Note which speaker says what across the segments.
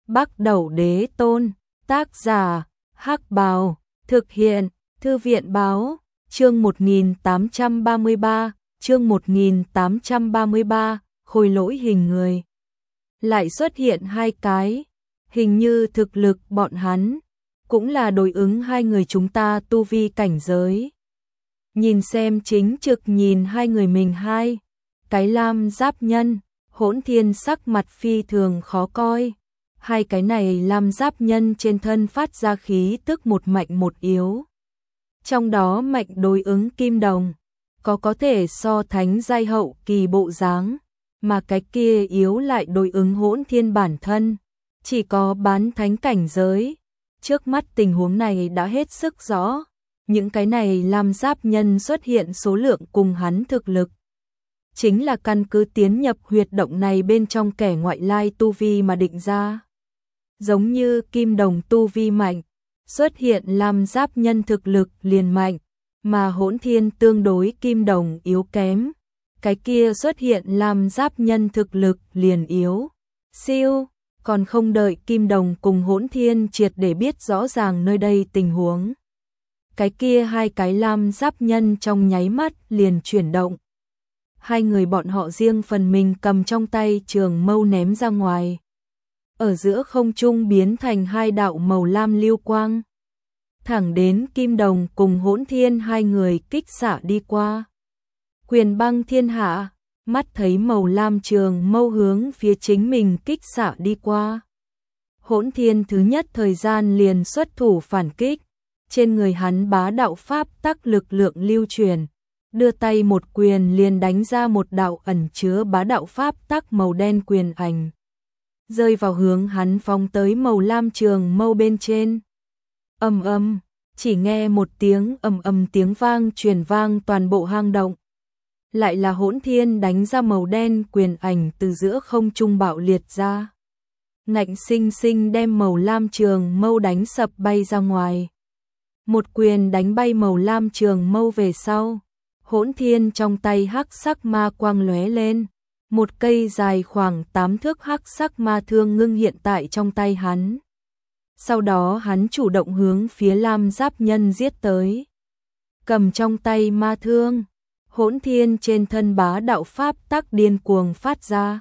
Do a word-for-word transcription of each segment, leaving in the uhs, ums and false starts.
Speaker 1: Bắc Đẩu Đế Tôn, tác giả, Hắc Bào, thực hiện, Thư viện Báo, chương một nghìn tám trăm ba mươi ba, chương một nghìn tám trăm ba mươi ba, khôi lỗi hình người. Lại xuất hiện hai cái, hình như thực lực bọn hắn, cũng là đối ứng hai người chúng ta tu vi cảnh giới. Nhìn xem chính trực nhìn hai người mình hai, cái lam giáp nhân, Hỗn Thiên sắc mặt phi thường khó coi. Hai cái này lam giáp nhân trên thân phát ra khí tức một mạnh một yếu. Trong đó mạnh đối ứng kim đồng, có có thể so thánh giai hậu kỳ bộ dáng, mà cái kia yếu lại đối ứng Hỗn Thiên bản thân, chỉ có bán thánh cảnh giới. Trước mắt tình huống này đã hết sức rõ, những cái này lam giáp nhân xuất hiện số lượng cùng hắn thực lực. Chính là căn cứ tiến nhập huyệt động này bên trong kẻ ngoại lai tu vi mà định ra. Giống như kim đồng tu vi mạnh, xuất hiện lam giáp nhân thực lực liền mạnh, mà Hỗn Thiên tương đối kim đồng yếu kém, cái kia xuất hiện lam giáp nhân thực lực liền yếu. Siêu, còn không đợi kim đồng cùng Hỗn Thiên triệt để biết rõ ràng nơi đây tình huống. Cái kia hai cái lam giáp nhân trong nháy mắt liền chuyển động. Hai người bọn họ riêng phần mình cầm trong tay trường mâu ném ra ngoài. Ở giữa không trung biến thành hai đạo màu lam lưu quang. Thẳng đến kim đồng cùng Hỗn Thiên hai người kích xạ đi qua. Quyền băng thiên hạ, mắt thấy màu lam trường mâu hướng phía chính mình kích xạ đi qua. Hỗn Thiên thứ nhất thời gian liền xuất thủ phản kích. Trên người hắn bá đạo pháp tắc lực lượng lưu truyền, đưa tay một quyền liền đánh ra một đạo ẩn chứa bá đạo pháp tắc màu đen quyền ảnh, rơi vào hướng hắn phóng tới màu lam trường mâu bên trên. Ầm ầm, chỉ nghe một tiếng ầm ầm tiếng vang truyền vang toàn bộ hang động. Lại là Hỗn Thiên đánh ra màu đen quyền ảnh từ giữa không trung bạo liệt ra, ngạnh sinh sinh đem màu lam trường mâu đánh sập bay ra ngoài. Một quyền đánh bay màu lam trường mâu về sau, Hỗn Thiên trong tay hắc sắc ma quang lóe lên, một cây dài khoảng tám thước hắc sắc ma thương ngưng hiện tại trong tay hắn. Sau đó hắn chủ động hướng phía lam giáp nhân giết tới. Cầm trong tay ma thương, Hỗn Thiên trên thân bá đạo pháp tắc điên cuồng phát ra.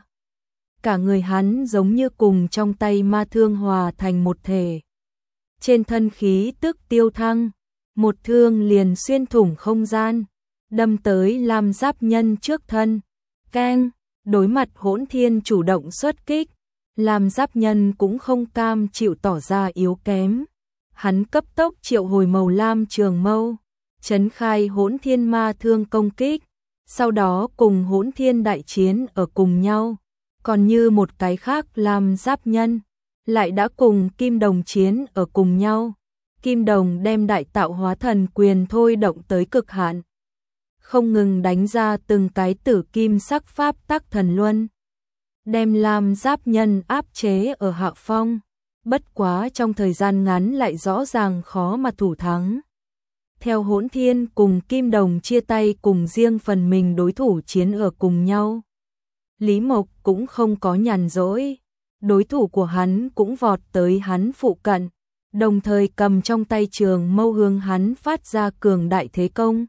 Speaker 1: Cả người hắn giống như cùng trong tay ma thương hòa thành một thể. Trên thân khí tức tiêu thăng, một thương liền xuyên thủng không gian, đâm tới lam giáp nhân trước thân. Keng, đối mặt Hỗn Thiên chủ động xuất kích, lam giáp nhân cũng không cam chịu tỏ ra yếu kém. Hắn cấp tốc triệu hồi màu lam trường mâu, trấn khai Hỗn Thiên ma thương công kích, sau đó cùng Hỗn Thiên đại chiến ở cùng nhau. Còn như một cái khác lam giáp nhân, lại đã cùng kim đồng chiến ở cùng nhau. Kim đồng đem đại tạo hóa thần quyền thôi động tới cực hạn, không ngừng đánh ra từng cái tử kim sắc pháp tắc thần luân, đem lam giáp nhân áp chế ở hạ phong. Bất quá trong thời gian ngắn lại rõ ràng khó mà thủ thắng. Theo Hỗn Thiên cùng kim đồng chia tay cùng riêng phần mình đối thủ chiến ở cùng nhau, Lý Mộc cũng không có nhàn rỗi. Đối thủ của hắn cũng vọt tới hắn phụ cận, đồng thời cầm trong tay trường mâu hướng hắn phát ra cường đại thế công.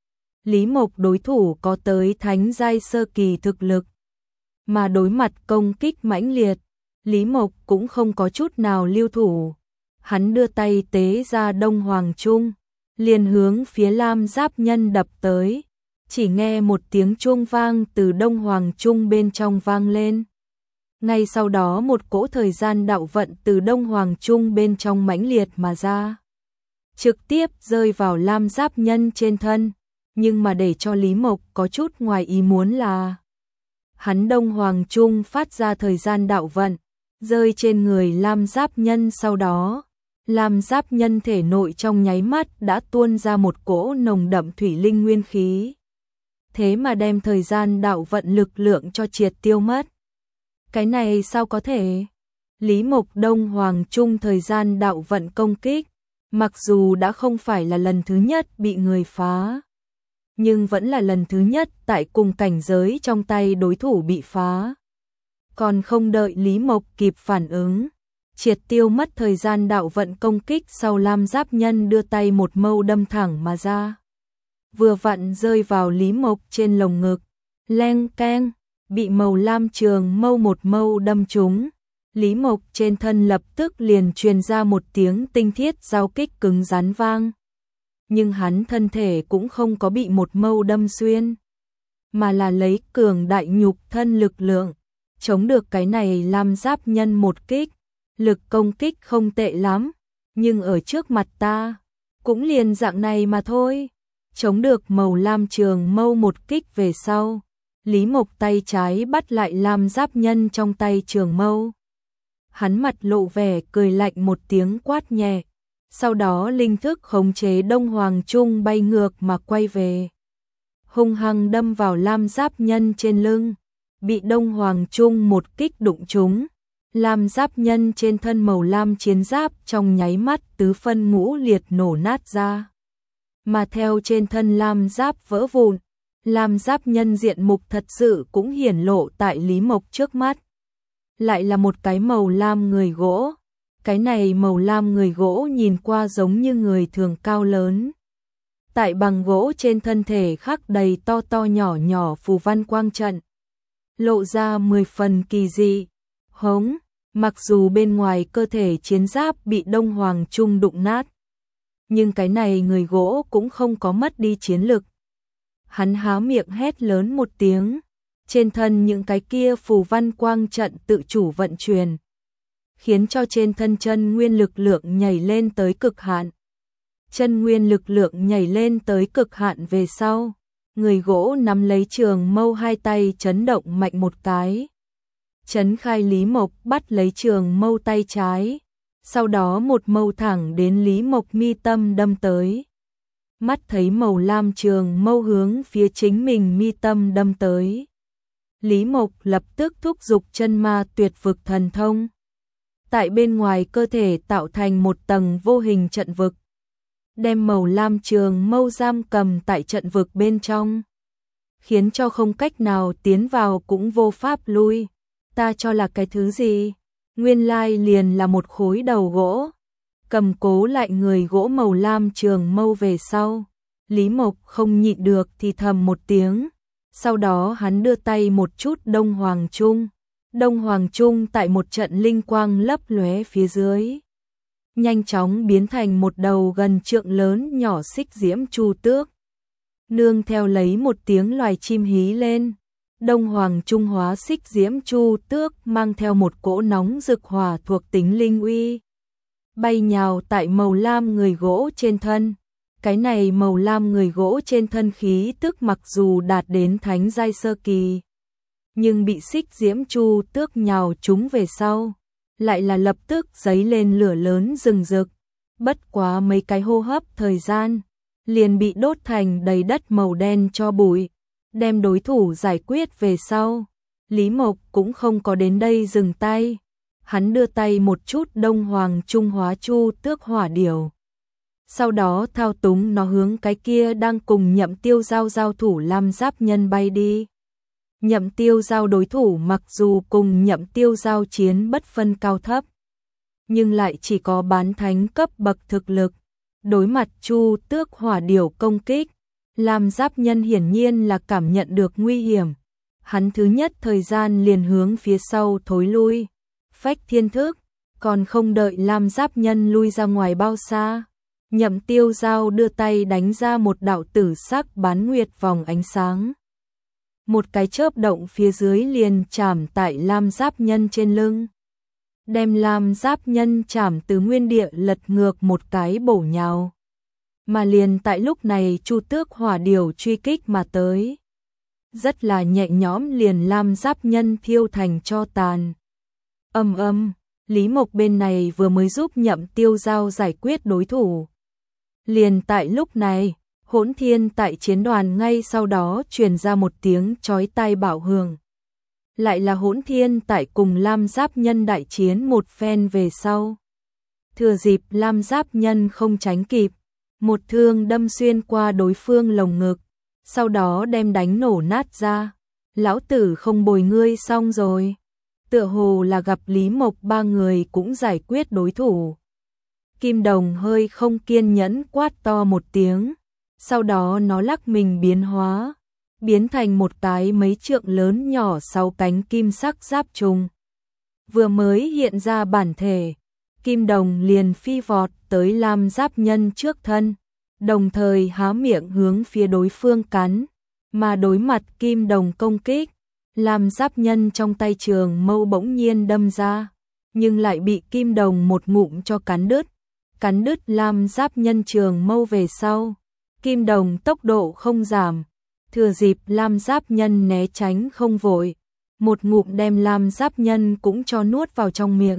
Speaker 1: Lý Mộc đối thủ có tới thánh giai sơ kỳ thực lực, mà đối mặt công kích mãnh liệt, Lý Mộc cũng không có chút nào lưu thủ. Hắn đưa tay tế ra Đông Hoàng Trung, liền hướng phía lam giáp nhân đập tới. Chỉ nghe một tiếng chuông vang từ Đông Hoàng Trung bên trong vang lên. Ngay sau đó một cỗ thời gian đạo vận từ Đông Hoàng Trung bên trong mãnh liệt mà ra, trực tiếp rơi vào lam giáp nhân trên thân. Nhưng mà để cho Lý Mộc có chút ngoài ý muốn là, hắn Đông Hoàng Trung phát ra thời gian đạo vận, rơi trên người lam giáp nhân, sau đó lam giáp nhân thể nội trong nháy mắt đã tuôn ra một cỗ nồng đậm thủy linh nguyên khí. Thế mà đem thời gian đạo vận lực lượng cho triệt tiêu mất. Cái này sao có thể? Lý Mộc Đông Hoàng Trung thời gian đạo vận công kích, mặc dù đã không phải là lần thứ nhất bị người phá, nhưng vẫn là lần thứ nhất tại cùng cảnh giới trong tay đối thủ bị phá. Còn không đợi Lý Mộc kịp phản ứng, triệt tiêu mất thời gian đạo vận công kích sau Lam Giáp Nhân đưa tay một mâu đâm thẳng mà ra. Vừa vặn rơi vào Lý Mộc trên lồng ngực, leng keng, bị màu lam trường mâu một mâu đâm trúng. Lý Mộc trên thân lập tức liền truyền ra một tiếng tinh thiết giao kích cứng rắn vang. Nhưng hắn thân thể cũng không có bị một mâu đâm xuyên, mà là lấy cường đại nhục thân lực lượng, chống được cái này Lam Giáp Nhân một kích. Lực công kích không tệ lắm, nhưng ở trước mặt ta, cũng liền dạng này mà thôi. Chống được màu lam trường mâu một kích về sau, Lý Mộc tay trái bắt lại Lam Giáp Nhân trong tay trường mâu. Hắn mặt lộ vẻ cười lạnh một tiếng quát nhẹ, sau đó linh thức khống chế Đông Hoàng Trung bay ngược mà quay về, hung hăng đâm vào Lam Giáp Nhân trên lưng, bị Đông Hoàng Trung một kích đụng trúng. Lam Giáp Nhân trên thân màu lam chiến giáp trong nháy mắt tứ phân ngũ liệt nổ nát ra, mà theo trên thân Lam Giáp vỡ vụn, Lam Giáp Nhân diện mục thật sự cũng hiển lộ tại Lý Mộc trước mắt. Lại là một cái màu lam người gỗ, cái này màu lam người gỗ nhìn qua giống như người thường cao lớn. Tại bằng gỗ trên thân thể khắc đầy to to nhỏ nhỏ phù văn quang trận, lộ ra mười phần kỳ dị. Hống, mặc dù bên ngoài cơ thể chiến giáp bị Đông Hoàng Trung đụng nát, nhưng cái này người gỗ cũng không có mất đi chiến lực. Hắn há miệng hét lớn một tiếng, trên thân những cái kia phù văn quang trận tự chủ vận chuyển, khiến cho trên thân chân nguyên lực lượng nhảy lên tới cực hạn. Chân nguyên lực lượng nhảy lên tới cực hạn về sau, người gỗ nắm lấy trường mâu hai tay chấn động mạnh một cái. Chấn khai Lý Mộc bắt lấy trường mâu tay trái, sau đó một mâu thẳng đến Lý Mộc mi tâm đâm tới. Mắt thấy màu lam trường mâu hướng phía chính mình mi tâm đâm tới, Lý Mộc lập tức thúc giục chân ma tuyệt vực thần thông, tại bên ngoài cơ thể tạo thành một tầng vô hình trận vực, đem màu lam trường mâu giam cầm tại trận vực bên trong, khiến cho không cách nào tiến vào cũng vô pháp lui. Ta cho là cái thứ gì? Nguyên lai liền là một khối đầu gỗ. Cầm cố lại người gỗ màu lam trường mâu về sau, Lý Mộc không nhịn được thì thầm một tiếng. Sau đó hắn đưa tay một chút Đông Hoàng Trung. Đông Hoàng Trung tại một trận linh quang lấp lóe phía dưới, nhanh chóng biến thành một đầu gần trượng lớn nhỏ xích diễm chu tước. Nương theo lấy một tiếng loài chim hí lên, Đông Hoàng Trung hóa xích diễm chu tước mang theo một cỗ nóng rực hỏa thuộc tính linh uy, bay nhào tại màu lam người gỗ trên thân. Cái này màu lam người gỗ trên thân khí tức mặc dù đạt đến thánh giai sơ kỳ, nhưng bị xích diễm chu tước nhào trúng về sau, lại là lập tức giấy lên lửa lớn rừng rực. Bất quá mấy cái hô hấp thời gian, liền bị đốt thành đầy đất màu đen cho bụi. Đem đối thủ giải quyết về sau, Lý Mộc cũng không có đến đây dừng tay. Hắn đưa tay một chút Đông Hoàng Trung hóa chu tước hỏa điểu, sau đó thao túng nó hướng cái kia đang cùng Nhậm Tiêu Giao giao thủ Lam Giáp Nhân bay đi. Nhậm Tiêu Giao đối thủ mặc dù cùng Nhậm Tiêu Giao chiến bất phân cao thấp, nhưng lại chỉ có bán thánh cấp bậc thực lực. Đối mặt chu tước hỏa điểu công kích, Lam Giáp Nhân hiển nhiên là cảm nhận được nguy hiểm. Hắn thứ nhất thời gian liền hướng phía sau thối lui, phách thiên thức, còn không đợi Lam Giáp Nhân lui ra ngoài bao xa, Nhậm Tiêu Giao đưa tay đánh ra một đạo tử sắc bán nguyệt vòng ánh sáng. Một cái chớp động phía dưới liền chạm tại Lam Giáp Nhân trên lưng, đem Lam Giáp Nhân chạm từ nguyên địa lật ngược một cái bổ nhào. Mà liền tại lúc này chu tước hỏa điểu truy kích mà tới, rất là nhẹ nhõm liền Lam Giáp Nhân thiêu thành tro tàn. Âm âm, Lý Mộc bên này vừa mới giúp Nhậm Tiêu Giao giải quyết đối thủ. Liền tại lúc này, Hỗn Thiên tại chiến đoàn ngay sau đó truyền ra một tiếng chói tai bạo hưởng. Lại là Hỗn Thiên tại cùng Lam Giáp Nhân đại chiến một phen về sau. Thừa dịp Lam Giáp Nhân không tránh kịp, một thương đâm xuyên qua đối phương lồng ngực, sau đó đem đánh nổ nát ra. Lão tử không bồi ngươi xong rồi. tựa hồ là gặp Lý Mộc ba người cũng giải quyết đối thủ. Kim Đồng hơi không kiên nhẫn quát to một tiếng, sau đó nó lắc mình biến hóa, biến thành một cái mấy trượng lớn nhỏ sáu cánh kim sắc giáp trùng. Vừa mới hiện ra bản thể, Kim Đồng liền phi vọt tới Lam Giáp Nhân trước thân, đồng thời há miệng hướng phía đối phương cắn, mà đối mặt Kim Đồng công kích, Lam Giáp Nhân trong tay trường mâu bỗng nhiên đâm ra, nhưng lại bị Kim Đồng một ngụm cho cắn đứt, cắn đứt Lam Giáp Nhân trường mâu về sau. Kim Đồng tốc độ không giảm, thừa dịp Lam Giáp Nhân né tránh không vội, một ngụm đem Lam Giáp Nhân cũng cho nuốt vào trong miệng.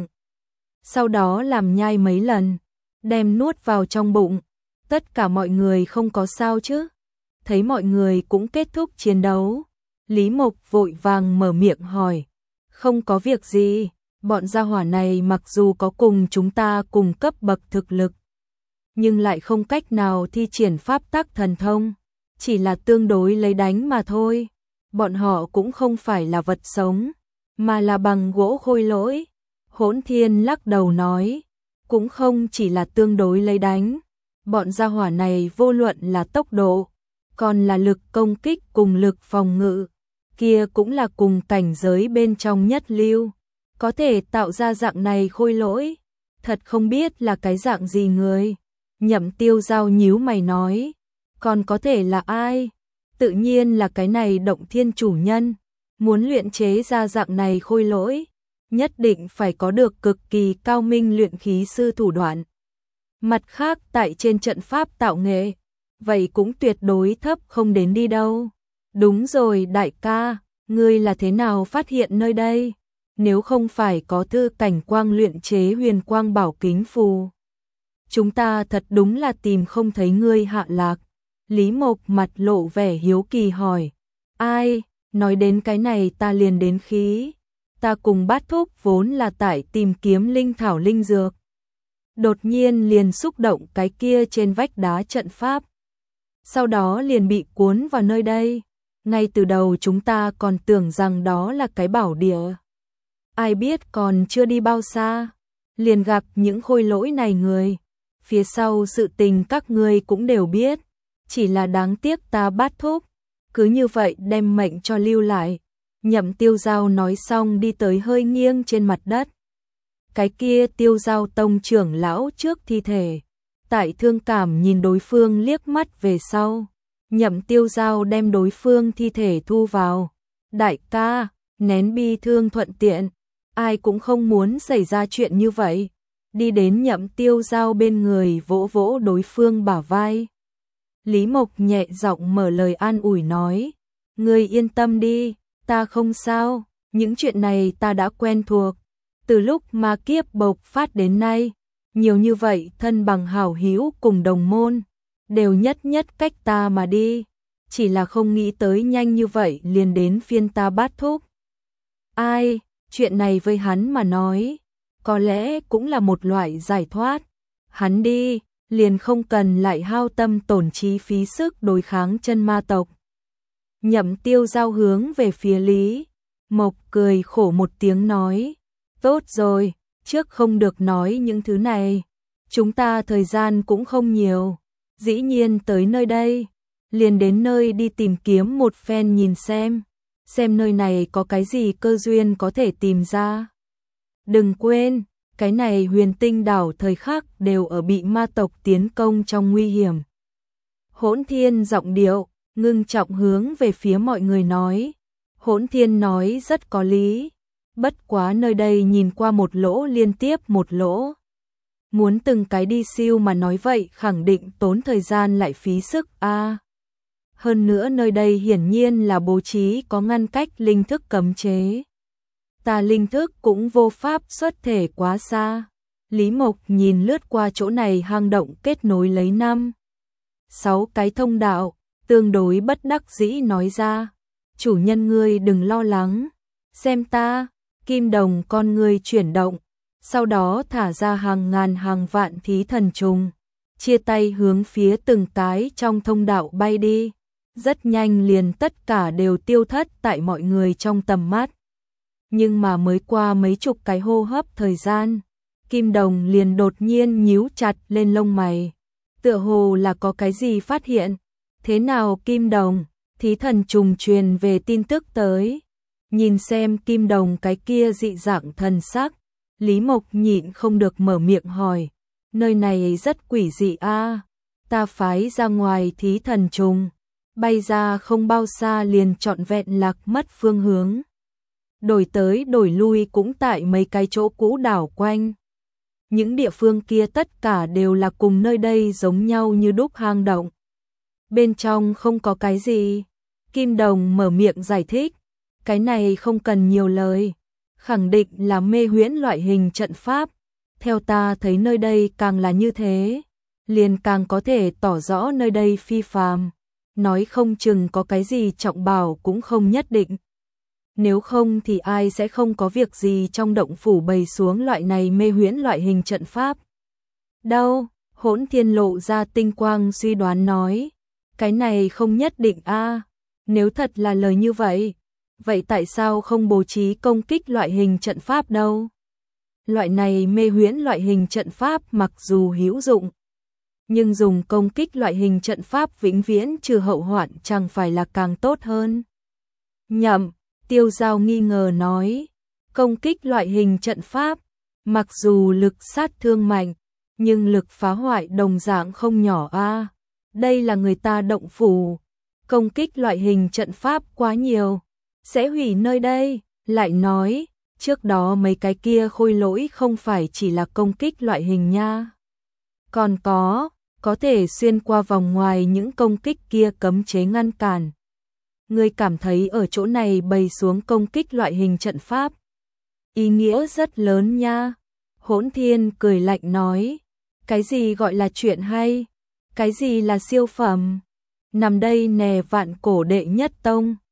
Speaker 1: Sau đó làm nhai mấy lần, đem nuốt vào trong bụng. Tất cả mọi người không có sao chứ? Thấy mọi người cũng kết thúc chiến đấu, Lý Mộc vội vàng mở miệng hỏi. Không có việc gì, bọn gia hỏa này mặc dù có cùng chúng ta cùng cấp bậc thực lực, nhưng lại không cách nào thi triển pháp tắc thần thông, chỉ là tương đối lấy đánh mà thôi. Bọn họ cũng không phải là vật sống, mà là bằng gỗ khôi lỗi. Hỗn Thiên lắc đầu nói, cũng không chỉ là tương đối lấy đánh, bọn gia hỏa này vô luận là tốc độ, còn là lực công kích cùng lực phòng ngự, kia cũng là cùng cảnh giới bên trong nhất lưu, có thể tạo ra dạng này khôi lỗi, thật không biết là cái dạng gì người. Nhậm Tiêu Giao nhíu mày nói, còn có thể là ai? Tự nhiên là cái này Động Thiên chủ nhân, muốn luyện chế ra dạng này khôi lỗi, nhất định phải có được cực kỳ cao minh luyện khí sư thủ đoạn. Mặt khác tại trên trận pháp tạo nghệ, vậy cũng tuyệt đối thấp không đến đi đâu. Đúng rồi đại ca, ngươi là thế nào phát hiện nơi đây? Nếu không phải có thư cảnh quang luyện chế huyền quang bảo kính phù, chúng ta thật đúng là tìm không thấy ngươi hạ lạc. Lý Mộc mặt lộ vẻ hiếu kỳ hỏi. Ai, nói đến cái này ta liền đến khí. Ta cùng Bát Thúc vốn là tại tìm kiếm linh thảo linh dược. Đột nhiên liền xúc động cái kia trên vách đá trận pháp. Sau đó liền bị cuốn vào nơi đây. Ngay từ đầu chúng ta còn tưởng rằng đó là cái bảo địa. Ai biết còn chưa đi bao xa, liền gặp những khôi lỗi này người. Phía sau sự tình các ngươi cũng đều biết, chỉ là đáng tiếc ta Bát Thúc, cứ như vậy đem mệnh cho lưu lại. Nhậm Tiêu Giao nói xong đi tới hơi nghiêng trên mặt đất. Cái kia Tiêu Giao tông trưởng lão trước thi thể, tại thương cảm nhìn đối phương liếc mắt về sau. Nhậm Tiêu Giao đem đối phương thi thể thu vào. Đại ca, nén bi thương thuận tiện, ai cũng không muốn xảy ra chuyện như vậy. Đi đến Nhậm Tiêu Giao bên người vỗ vỗ đối phương bả vai. Lý Mộc nhẹ giọng mở lời an ủi nói, ngươi yên tâm đi, ta không sao, những chuyện này ta đã quen thuộc. Từ lúc ma kiếp bộc phát đến nay, nhiều như vậy thân bằng hảo hữu cùng đồng môn, đều nhất nhất cách ta mà đi, chỉ là không nghĩ tới nhanh như vậy liền đến phiên ta Bát Thúc. Ai, chuyện này với hắn mà nói, có lẽ cũng là một loại giải thoát. Hắn đi, liền không cần lại hao tâm tổn trí phí sức đối kháng chân ma tộc. Nhậm Tiêu Giao hướng về phía Lý Mộc cười khổ một tiếng nói, tốt rồi, trước không được nói những thứ này, chúng ta thời gian cũng không nhiều, dĩ nhiên tới nơi đây, liền đến nơi đi tìm kiếm một phen nhìn xem, xem nơi này có cái gì cơ duyên có thể tìm ra. Đừng quên, cái này Huyền Tinh đảo thời khắc đều ở bị ma tộc tiến công trong nguy hiểm. Hỗn Thiên giọng điệu ngưng trọng hướng về phía mọi người nói. Hỗn Thiên nói rất có lý, bất quá nơi đây nhìn qua một lỗ liên tiếp một lỗ. Muốn từng cái đi siêu mà nói vậy khẳng định tốn thời gian lại phí sức a. À, hơn nữa nơi đây hiển nhiên là bố trí có ngăn cách linh thức cấm chế. Ta linh thức cũng vô pháp xuất thể quá xa. Lý Mộc nhìn lướt qua chỗ này hang động kết nối lấy năm sáu cái thông đạo, tương đối bất đắc dĩ nói ra, chủ nhân ngươi đừng lo lắng, xem ta. Kim Đồng con ngươi chuyển động, sau đó thả ra hàng ngàn hàng vạn thí thần trùng, chia tay hướng phía từng cái trong thông đạo bay đi, rất nhanh liền tất cả đều tiêu thất tại mọi người trong tầm mắt. Nhưng mà mới qua mấy chục cái hô hấp thời gian, Kim Đồng liền đột nhiên nhíu chặt lên lông mày. Tựa hồ là có cái gì phát hiện. Thế nào Kim Đồng? Thí thần trùng truyền về tin tức tới. Nhìn xem Kim Đồng cái kia dị dạng thần sắc, Lý Mộc nhịn không được mở miệng hỏi. Nơi này rất quỷ dị a. Ta phái ra ngoài thí thần trùng, bay ra không bao xa liền trọn vẹn lạc mất phương hướng. Đổi tới đổi lui cũng tại mấy cái chỗ cũ đảo quanh. Những địa phương kia tất cả đều là cùng nơi đây giống nhau như đúc hang động. Bên trong không có cái gì. Kim Đồng mở miệng giải thích. Cái này không cần nhiều lời. Khẳng định là mê huyễn loại hình trận pháp. Theo ta thấy nơi đây càng là như thế, liền càng có thể tỏ rõ nơi đây phi phàm. Nói không chừng có cái gì trọng bảo cũng không nhất định. Nếu không thì ai sẽ không có việc gì trong động phủ bày xuống loại này mê huyễn loại hình trận pháp. Đâu, Hỗn Thiên lộ ra tinh quang suy đoán nói. Cái này không nhất định a. Nếu thật là lời như vậy, vậy tại sao không bố trí công kích loại hình trận pháp đâu? Loại này mê huyễn loại hình trận pháp mặc dù hữu dụng, nhưng dùng công kích loại hình trận pháp vĩnh viễn trừ hậu hoạn chẳng phải là càng tốt hơn. Nhậm, Tiêu Giao nghi ngờ nói, công kích loại hình trận pháp, mặc dù lực sát thương mạnh, nhưng lực phá hoại đồng dạng không nhỏ a. Đây là người ta động phủ, công kích loại hình trận pháp quá nhiều, sẽ hủy nơi đây. Lại nói, trước đó mấy cái kia khôi lỗi không phải chỉ là công kích loại hình nha. Còn có, có thể xuyên qua vòng ngoài những công kích kia cấm chế ngăn cản. Ngươi cảm thấy ở chỗ này bày xuống công kích loại hình trận pháp, ý nghĩa rất lớn nha. Hỗn Thiên cười lạnh nói, cái gì gọi là chuyện hay, cái gì là siêu phẩm, nằm đây nè vạn cổ đệ nhất tông.